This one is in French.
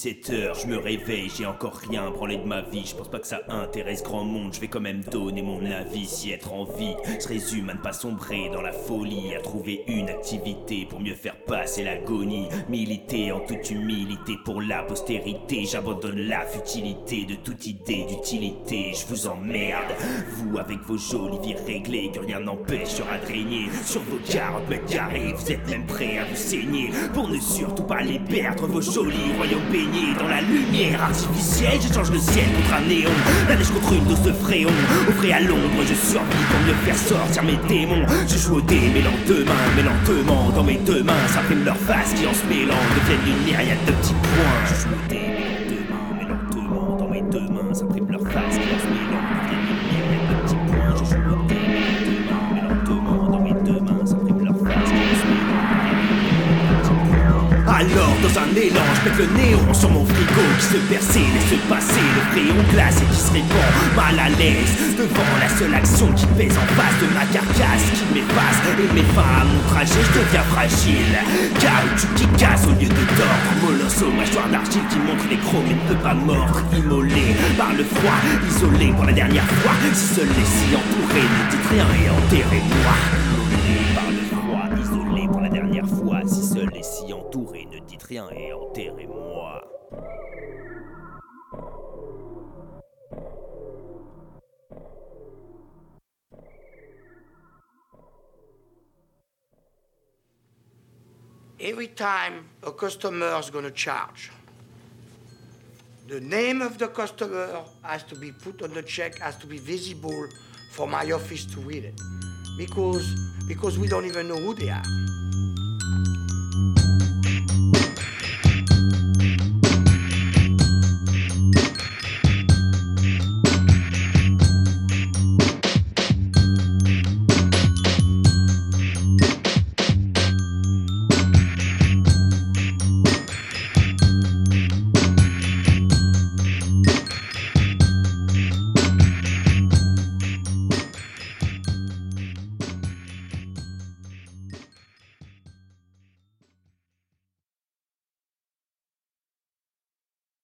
17h, je me réveille, j'ai encore rien branlé de ma vie. Je pense pas que ça intéresse grand monde, je vais quand même donner mon avis. Si être en vie se résume à ne pas sombrer dans la folie, à trouver une activité pour mieux faire passer l'agonie, militer en toute humilité pour la postérité. J'abandonne la futilité de toute idée d'utilité. Je vous emmerde, vous avec vos jolies vies réglées, que rien n'empêchera de régner sur vos 40 mètres carrés. Vous êtes même prêts à vous saigner pour ne surtout pas les perdre, vos jolis royaumes baignés dans la lumière artificielle. J'échange le ciel contre un néon, la neige contre une dose de fréon. Au frais à l'ombre, je survis pour mieux faire sortir mes démons. Je joue au dé, mais lentement dans mes deux mains s'impriment leurs faces qui en se mêlant deviennent une myriade de petits points. Je joue au dé, mais lentement dans mes deux mains s'impriment leurs faces qui en se mêlant deviennent une myriade de petits points. Je joue au dé, mais lentement dans mes deux mains s'impriment leurs faces qui en se mêlant. Alors dans un élan, je pète le néon sur mon frigo qui se perçait, laisse passer le crayon glacé qui se répand mal à l'aise devant la seule action qui pèse en face de ma carcasse, qui m'efface et met fin à mon trajet. Je deviens fragile, caoutchouc qui casse au lieu de tordre, molosse aux mâchoires d'argile qui montre les crocs mais ne peut pas mordre, immolé par le froid, isolé pour la dernière fois. Si seul les si entouré, ne dites rien et enterrez-moi. Immolé par le froid, isolé pour la dernière fois. Si seul les si entouré, ne dites rien et enterrez-moi. Every time a customer is going to charge, the name of the customer has to be put on the check, has to be visible for my office to read it. Because we don't even know who they are.